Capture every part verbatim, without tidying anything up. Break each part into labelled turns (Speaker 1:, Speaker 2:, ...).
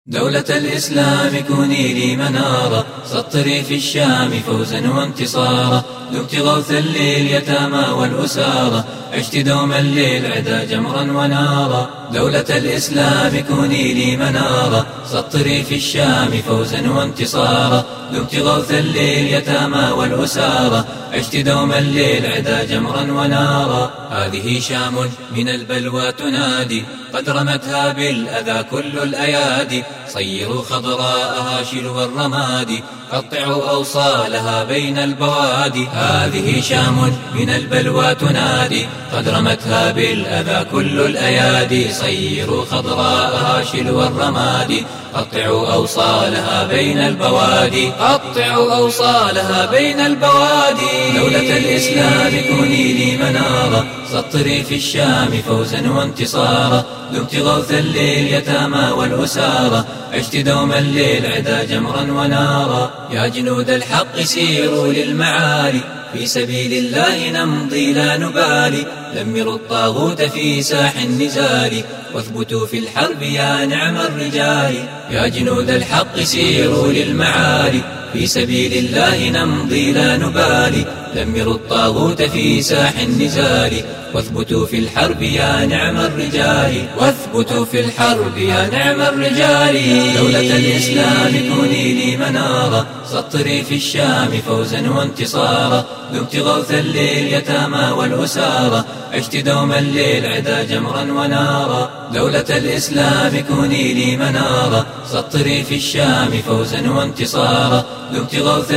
Speaker 1: دولة الإسلام كوني لي منارا، سطري في الشام فوزا وانتصارا، دمت غوثا لليتامى والأسارى، عشت دوما للعدا جمرا ونارا. دولة الإسلام كوني لي منارا، سطري في الشام فوزا وانتصارا، دمت غوثا لليتامى والأسارى، عشت دوما للعدا جمرا ونارا. هذه شام من البلوى تنادي، قد رمتها بالأذى كل الأيادي، صيروا خضراءها شلو الرماد، قطعوا أوصالها بين البوادي. هذه شام من البلوى تنادي، قد رمتها بالأذى كل الأيادي، صيروا خضراءها شلو الرماد، قطعوا أوصالها بين البوادي، قطعوا أوصالها بين البوادي. دولة الإسلام كوني لي منارا، سطري في الشام فوزا وانتصارا، دمت غوثا لليتامى والأسارى، عشت دوما للعدا جمرا ونارا. يا جنود الحق سيروا للمعالي، في سبيل الله نمضي لا نبالي، دمروا الطاغوت في ساح النزال، واثبتوا في الحرب يا نعم الرجال. يا جنود الحق سيروا للمعالي، في سبيل الله نمضي لا نبالي، دمروا الطاغوت في ساح النزال، واثبتوا في الحرب يا نعم الرجال، واثبتوا في الحرب يا نعم الرجال. دولة الإسلام كوني لي منارا، سطري في الشام فوزا وانتصارا، دمت غوثا لليتامى والأسارى، عشت دوما للعدا جمرا ونارا. دولة الإسلام كوني لي منارا، سطري في الشام فوزا وانتصارا، دمت غوثا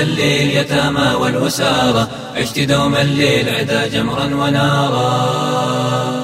Speaker 1: لليتامى والأسارى، عشت دوما للعدا جمرا ونارا.